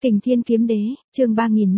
Kình Thiên Kiếm Đế, chương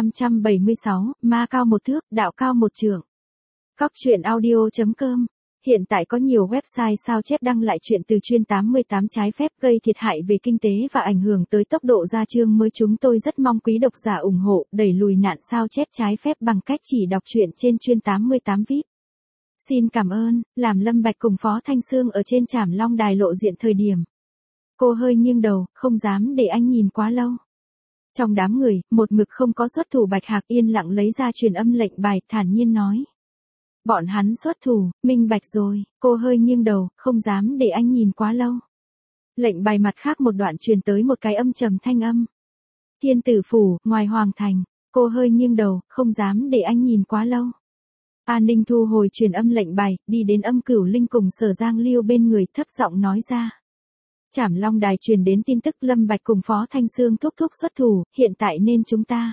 3576, ma cao một thước, đạo cao một trượng. Cóc truyện audio.com. Hiện tại có nhiều website sao chép đăng lại chuyện từ chuyên 88 trái phép gây thiệt hại về kinh tế và ảnh hưởng tới tốc độ ra chương mới. Chúng tôi rất mong quý độc giả ủng hộ, đẩy lùi nạn sao chép trái phép bằng cách chỉ đọc truyện trên chuyên 88 VIP. Xin cảm ơn. Làm Lâm Bạch cùng Phó Thanh Sương ở trên Trảm Long Đài lộ diện thời điểm. Cô hơi nghiêng đầu, không dám để anh nhìn quá lâu. Trong đám người, một mực không có xuất thủ Bạch Hạc yên lặng lấy ra truyền âm lệnh bài, thản nhiên nói. Bọn hắn xuất thủ, minh bạch rồi. Cô hơi nghiêng đầu, không dám để anh nhìn quá lâu. Lệnh bài mặt khác một đoạn truyền tới một cái âm trầm thanh âm. Thiên tử phủ, ngoài hoàng thành. Cô hơi nghiêng đầu, không dám để anh nhìn quá lâu. An Ninh thu hồi truyền âm lệnh bài, đi đến Âm Cửu Linh cùng Sở Giang Liêu bên người, thấp giọng nói ra. Trảm Long Đài truyền đến tin tức Lâm Bạch cùng Phó Thanh Sương thúc xuất thủ, hiện tại nên chúng ta.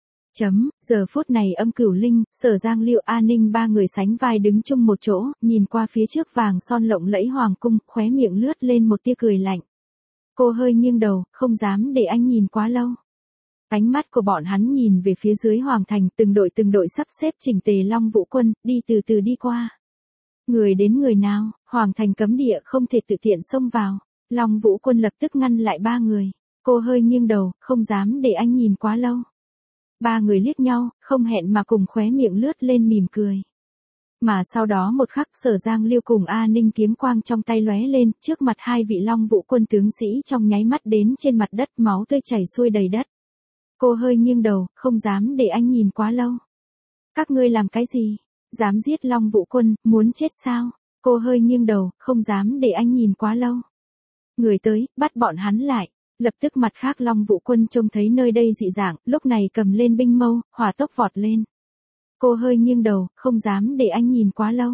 Giờ phút này Âm Cửu Linh, Sở Giang Liêu, An Ninh ba người sánh vai đứng chung một chỗ, nhìn qua phía trước vàng son lộng lẫy hoàng cung, khóe miệng lướt lên một tia cười lạnh. Cô hơi nghiêng đầu, không dám để anh nhìn quá lâu. Ánh mắt của bọn hắn nhìn về phía dưới hoàng thành, từng đội sắp xếp chỉnh tề Long Vũ quân, đi từ từ đi qua. Người đến người nào, hoàng thành cấm địa không thể tự tiện xông vào. Long Vũ quân lập tức ngăn lại ba người. Cô hơi nghiêng đầu, không dám để anh nhìn quá lâu. Ba người liếc nhau, không hẹn mà cùng khóe miệng lướt lên mỉm cười. Mà sau đó một khắc Sở Giang Liêu cùng A Ninh kiếm quang trong tay lóe lên, trước mặt hai vị Long Vũ quân tướng sĩ trong nháy mắt đến trên mặt đất, máu tươi chảy xuôi đầy đất. Cô hơi nghiêng đầu, không dám để anh nhìn quá lâu. Các ngươi làm cái gì? Dám giết Long Vũ quân, muốn chết sao? Cô hơi nghiêng đầu, không dám để anh nhìn quá lâu. Người tới, bắt bọn hắn lại. Lập tức mặt khác Long Vũ quân trông thấy nơi đây dị dạng, lúc này cầm lên binh mâu, hỏa tốc vọt lên. Cô hơi nghiêng đầu, không dám để anh nhìn quá lâu.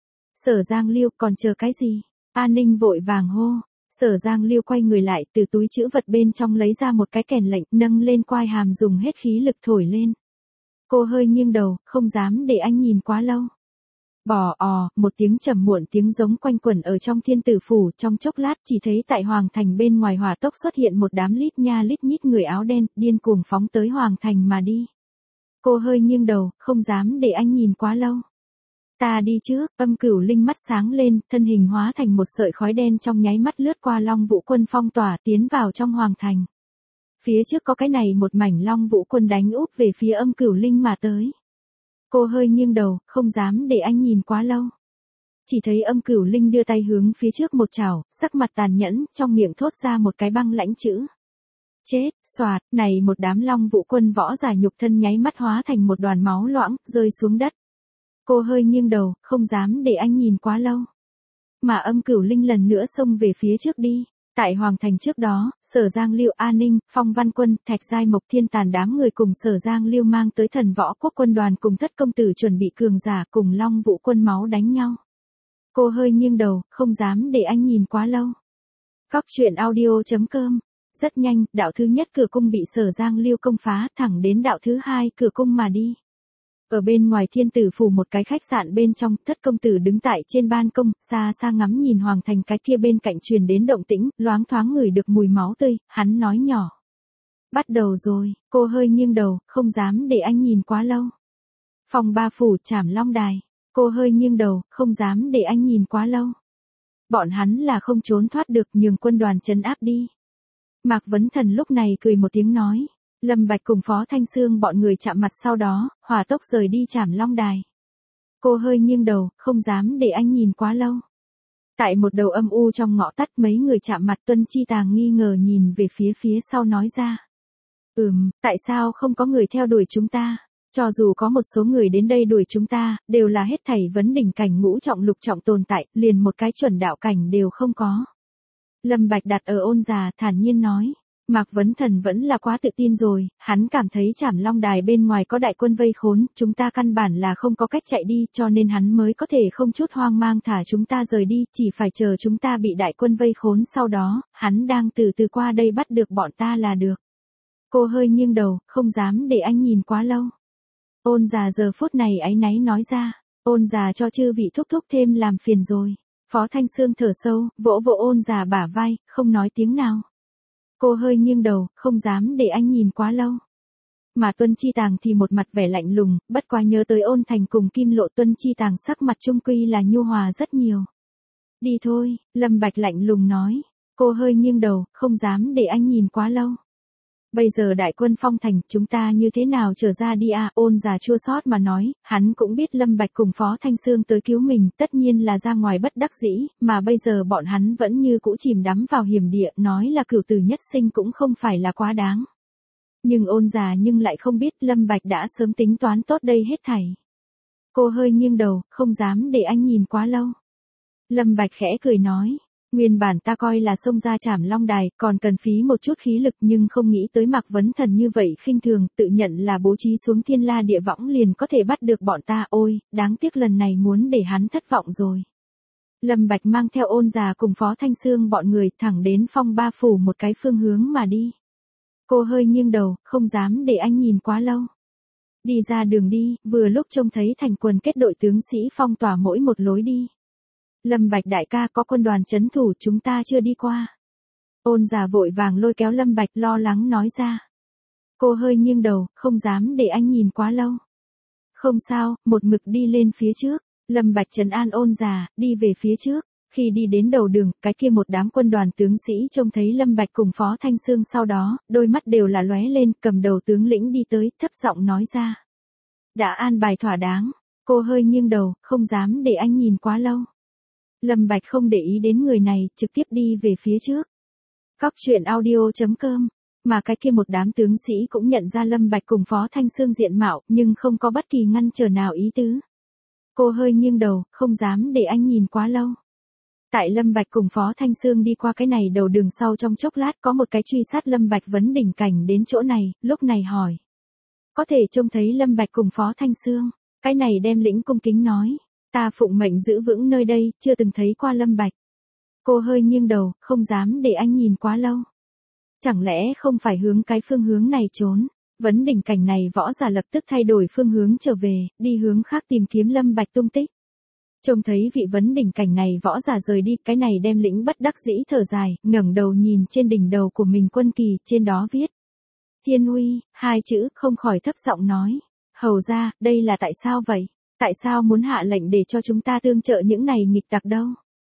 Sở Giang Liêu, còn chờ cái gì? An Ninh vội vàng hô. Sở Giang Liêu quay người lại, từ túi trữ vật bên trong lấy ra một cái kèn lệnh, nâng lên quai hàm dùng hết khí lực thổi lên. Cô hơi nghiêng đầu, không dám để anh nhìn quá lâu. Bò một tiếng trầm muộn tiếng giống quanh quẩn ở trong thiên tử phủ, trong chốc lát chỉ thấy tại hoàng thành bên ngoài hỏa tốc xuất hiện một đám lít nha lít nhít người áo đen, điên cuồng phóng tới hoàng thành mà đi. Cô hơi nghiêng đầu, không dám để anh nhìn quá lâu. Ta đi trước. Âm Cửu Linh mắt sáng lên, thân hình hóa thành một sợi khói đen trong nháy mắt lướt qua Long Vũ quân phong tỏa tiến vào trong hoàng thành. Phía trước có cái này một mảnh Long Vũ quân đánh úp về phía Âm Cửu Linh mà tới. Cô hơi nghiêng đầu, không dám để anh nhìn quá lâu. Chỉ thấy Âm Cửu Linh đưa tay hướng phía trước một chảo, sắc mặt tàn nhẫn, trong miệng thốt ra một cái băng lãnh chữ. Chết, xoạt, này một đám Long Vũ quân võ giả nhục thân nháy mắt hóa thành một đoàn máu loãng, rơi xuống đất. Cô hơi nghiêng đầu, không dám để anh nhìn quá lâu. Mà Âm Cửu Linh lần nữa xông về phía trước đi. Tại hoàng thành trước đó, Sở Giang Liêu, An Ninh, Phong Văn Quân, Thạch Giai Mộc Thiên Tàn đám người cùng Sở Giang Liêu mang tới Thần Võ Quốc quân đoàn cùng Thất công tử chuẩn bị cường giả cùng Long Vũ quân máu đánh nhau. Cô hơi nghiêng đầu, không dám để anh nhìn quá lâu. Cóc truyện audio.com. Rất nhanh, đạo thứ nhất cửa cung bị Sở Giang Liêu công phá, thẳng đến đạo thứ hai cửa cung mà đi. Ở bên ngoài thiên tử phủ một cái khách sạn bên trong, Thất công tử đứng tại trên ban công, xa xa ngắm nhìn hoàng thành, cái kia bên cạnh truyền đến động tĩnh, loáng thoáng ngửi được mùi máu tươi, hắn nói nhỏ. Bắt đầu rồi. Cô hơi nghiêng đầu, không dám để anh nhìn quá lâu. Phòng ba phủ, Trảm Long Đài. Cô hơi nghiêng đầu, không dám để anh nhìn quá lâu. Bọn hắn là không trốn thoát được, nhường quân đoàn trấn áp đi. Mạc Vấn Thần lúc này cười một tiếng nói. Lâm Bạch cùng Phó Thanh Sương bọn người chạm mặt sau đó, hỏa tốc rời đi Trảm Long Đài. Cô hơi nghiêng đầu, không dám để anh nhìn quá lâu. Tại một đầu âm u trong ngõ tắt mấy người chạm mặt, Tuân Chi Tàng nghi ngờ nhìn về phía sau nói ra. Tại sao không có người theo đuổi chúng ta? Cho dù có một số người đến đây đuổi chúng ta, đều là hết thảy vấn đỉnh cảnh ngũ trọng lục trọng tồn tại, liền một cái chuẩn đạo cảnh đều không có. Lâm Bạch đặt ở ôn già thản nhiên nói. Mạc Vấn Thần vẫn là quá tự tin rồi, hắn cảm thấy Trảm Long Đài bên ngoài có đại quân vây khốn, chúng ta căn bản là không có cách chạy đi, cho nên hắn mới có thể không chút hoang mang thả chúng ta rời đi, chỉ phải chờ chúng ta bị đại quân vây khốn, sau đó, hắn đang từ từ qua đây bắt được bọn ta là được. Cô hơi nghiêng đầu, không dám để anh nhìn quá lâu. Ôn già giờ phút này áy náy nói ra, ôn già cho chư vị thúc thêm làm phiền rồi. Phó Thanh Sương thở sâu, vỗ ôn già bả vai, không nói tiếng nào. Cô hơi nghiêng đầu, không dám để anh nhìn quá lâu. Mà Tuân Chi Tàng thì một mặt vẻ lạnh lùng, bất quá nhớ tới Ôn Thành cùng Kim Lộ, Tuân Chi Tàng sắc mặt chung quy là nhu hòa rất nhiều. Đi thôi, Lâm Bạch lạnh lùng nói. Cô hơi nghiêng đầu, không dám để anh nhìn quá lâu. Bây giờ đại quân phong thành, chúng ta như thế nào trở ra đi à? Ôn già chua xót mà nói, hắn cũng biết Lâm Bạch cùng Phó Thanh Sương tới cứu mình, tất nhiên là ra ngoài bất đắc dĩ, mà bây giờ bọn hắn vẫn như cũ chìm đắm vào hiểm địa, nói là cửu tử nhất sinh cũng không phải là quá đáng. Nhưng Ôn già nhưng lại không biết Lâm Bạch đã sớm tính toán tốt đây hết thảy. Cô hơi nghiêng đầu, không dám để anh nhìn quá lâu. Lâm Bạch khẽ cười nói. Nguyên bản ta coi là xông ra Trảm Long Đài, còn cần phí một chút khí lực, nhưng không nghĩ tới Mạc Vấn Thần như vậy khinh thường, tự nhận là bố trí xuống Thiên La Địa Võng liền có thể bắt được bọn ta. Ôi, đáng tiếc lần này muốn để hắn thất vọng rồi. Lâm Bạch mang theo Ôn già cùng Phó Thanh Sương bọn người thẳng đến Phong Ba Phủ một cái phương hướng mà đi. Cô hơi nghiêng đầu, không dám để anh nhìn quá lâu. Đi ra đường đi, vừa lúc trông thấy thành quần kết đội tướng sĩ phong tỏa mỗi một lối đi. Lâm Bạch đại ca, có quân đoàn trấn thủ, chúng ta chưa đi qua. Ôn già vội vàng lôi kéo Lâm Bạch lo lắng nói ra. Cô hơi nghiêng đầu, không dám để anh nhìn quá lâu. Không sao, một mực đi lên phía trước. Lâm Bạch trấn an Ôn già, đi về phía trước. Khi đi đến đầu đường, cái kia một đám quân đoàn tướng sĩ trông thấy Lâm Bạch cùng Phó Thanh Sương, sau đó, đôi mắt đều là lóe lên, cầm đầu tướng lĩnh đi tới, thấp giọng nói ra. Đã an bài thỏa đáng. Cô hơi nghiêng đầu, không dám để anh nhìn quá lâu. Lâm Bạch không để ý đến người này, trực tiếp đi về phía trước. Cóc truyện audio.com. Mà cái kia một đám tướng sĩ cũng nhận ra Lâm Bạch cùng Phó Thanh Sương diện mạo, nhưng không có bất kỳ ngăn trở nào ý tứ. Cô hơi nghiêng đầu, không dám để anh nhìn quá lâu. Tại Lâm Bạch cùng Phó Thanh Sương đi qua cái này đầu đường sau, trong chốc lát có một cái truy sát Lâm Bạch Vấn Đỉnh Cảnh đến chỗ này, lúc này hỏi. Có thể trông thấy Lâm Bạch cùng Phó Thanh Sương. Cái này đem lĩnh cung kính nói. Ta phụng mệnh giữ vững nơi đây, chưa từng thấy qua Lâm Bạch. Cô hơi nghiêng đầu, không dám để anh nhìn quá lâu. Chẳng lẽ không phải hướng cái phương hướng này trốn? Vấn Đỉnh Cảnh này võ giả lập tức thay đổi phương hướng trở về, đi hướng khác tìm kiếm Lâm Bạch tung tích. Trông thấy vị Vấn Đỉnh Cảnh này võ giả rời đi, cái này đem lĩnh bất đắc dĩ thở dài, ngẩng đầu nhìn trên đỉnh đầu của mình quân kỳ, trên đó viết. Thiên uy, hai chữ, không khỏi thấp giọng nói. Hầu ra, đây là tại sao vậy? Tại sao muốn hạ lệnh để cho chúng ta tương trợ những này nghịch tặc đâu?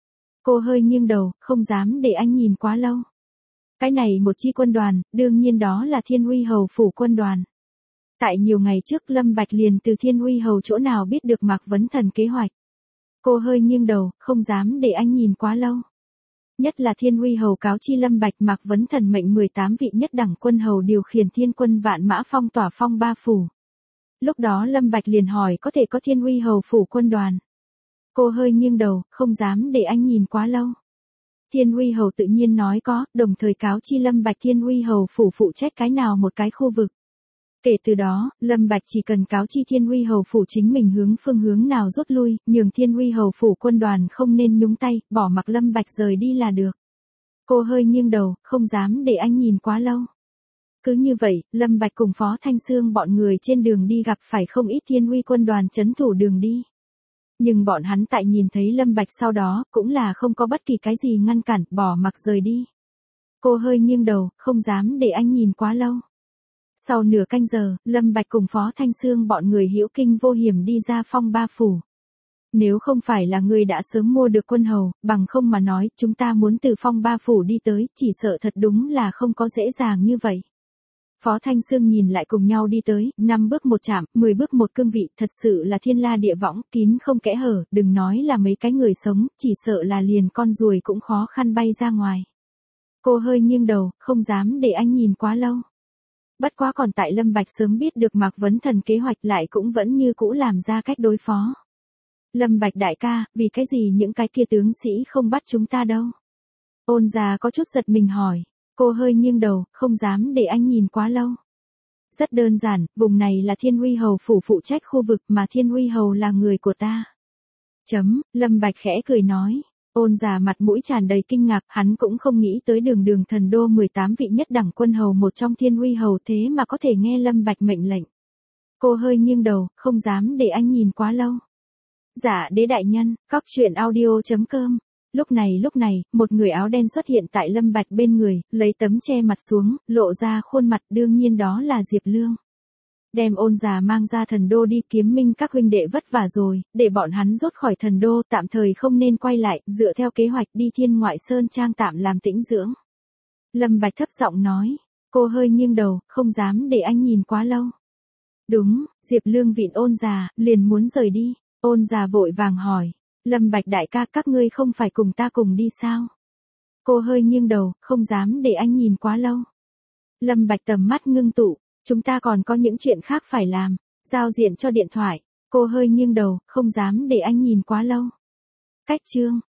Cô hơi nghiêng đầu, không dám để anh nhìn quá lâu. Cái này một chi quân đoàn, đương nhiên đó là Thiên Uy Hầu phủ quân đoàn. Tại nhiều ngày trước Lâm Bạch liền từ Thiên Uy Hầu chỗ nào biết được Mạc Vấn Thần kế hoạch. Cô hơi nghiêng đầu, không dám để anh nhìn quá lâu. Nhất là Thiên Uy Hầu cáo chi Lâm Bạch Mạc Vấn Thần mệnh 18 vị nhất đẳng quân hầu điều khiển thiên quân vạn mã phong tỏa Phong Ba Phủ. Lúc đó Lâm Bạch liền hỏi có thể có Thiên Uy Hầu phủ quân đoàn. Cô hơi nghiêng đầu, không dám để anh nhìn quá lâu. Thiên Uy Hầu tự nhiên nói có, đồng thời cáo chi Lâm Bạch Thiên Uy Hầu phủ phụ trách cái nào một cái khu vực. Kể từ đó, Lâm Bạch chỉ cần cáo chi Thiên Uy Hầu phủ chính mình hướng phương hướng nào rút lui, nhường Thiên Uy Hầu phủ quân đoàn không nên nhúng tay, bỏ mặc Lâm Bạch rời đi là được. Cô hơi nghiêng đầu, không dám để anh nhìn quá lâu. Cứ như vậy, Lâm Bạch cùng Phó Thanh Sương bọn người trên đường đi gặp phải không ít Thiên Uy quân đoàn trấn thủ đường đi. Nhưng bọn hắn tại nhìn thấy Lâm Bạch sau đó, cũng là không có bất kỳ cái gì ngăn cản, bỏ mặc rời đi. Cô hơi nghiêng đầu, không dám để anh nhìn quá lâu. Sau nửa canh giờ, Lâm Bạch cùng Phó Thanh Sương bọn người hữu kinh vô hiểm đi ra Phong Ba Phủ. Nếu không phải là người đã sớm mua được quân hầu, bằng không mà nói, chúng ta muốn từ Phong Ba Phủ đi tới, chỉ sợ thật đúng là không có dễ dàng như vậy. Phó Thanh Sương nhìn lại cùng nhau đi tới, 5 bước một chạm, 10 bước một cương vị, thật sự là thiên la địa võng, kín không kẽ hở, đừng nói là mấy cái người sống, chỉ sợ là liền con ruồi cũng khó khăn bay ra ngoài. Cô hơi nghiêng đầu, không dám để anh nhìn quá lâu. Bất quá còn tại Lâm Bạch sớm biết được Mạc Vấn Thần kế hoạch lại cũng vẫn như cũ làm ra cách đối phó. Lâm Bạch đại ca, vì cái gì những cái kia tướng sĩ không bắt chúng ta đâu? Ôn già có chút giật mình hỏi. Cô hơi nghiêng đầu, không dám để anh nhìn quá lâu. Rất đơn giản, vùng này là Thiên Uy Hầu phủ phụ trách khu vực mà Thiên Uy Hầu là người của ta. Lâm Bạch khẽ cười nói. Ôn già mặt mũi tràn đầy kinh ngạc, hắn cũng không nghĩ tới đường đường thần đô 18 vị nhất đẳng quân hầu một trong Thiên Uy Hầu thế mà có thể nghe Lâm Bạch mệnh lệnh. Cô hơi nghiêng đầu, không dám để anh nhìn quá lâu. Dạ đế đại nhân, cóc truyện audio.com Lúc này, một người áo đen xuất hiện tại Lâm Bạch bên người, lấy tấm che mặt xuống, lộ ra khuôn mặt, đương nhiên đó là Diệp Lương. Đem Ôn già mang ra thần đô đi, Kiếm Minh các huynh đệ vất vả rồi, để bọn hắn rút khỏi thần đô, tạm thời không nên quay lại, dựa theo kế hoạch đi Thiên Ngoại Sơn Trang tạm làm tĩnh dưỡng. Lâm Bạch thấp giọng nói, cô hơi nghiêng đầu, không dám để anh nhìn quá lâu. Đúng, Diệp Lương vịn Ôn già, liền muốn rời đi. Ôn già vội vàng hỏi, Lâm Bạch đại ca, các ngươi không phải cùng ta cùng đi sao? Cô hơi nghiêng đầu, không dám để anh nhìn quá lâu. Lâm Bạch tầm mắt ngưng tụ, chúng ta còn có những chuyện khác phải làm, giao diện cho điện thoại. Cô hơi nghiêng đầu, không dám để anh nhìn quá lâu. Cách chương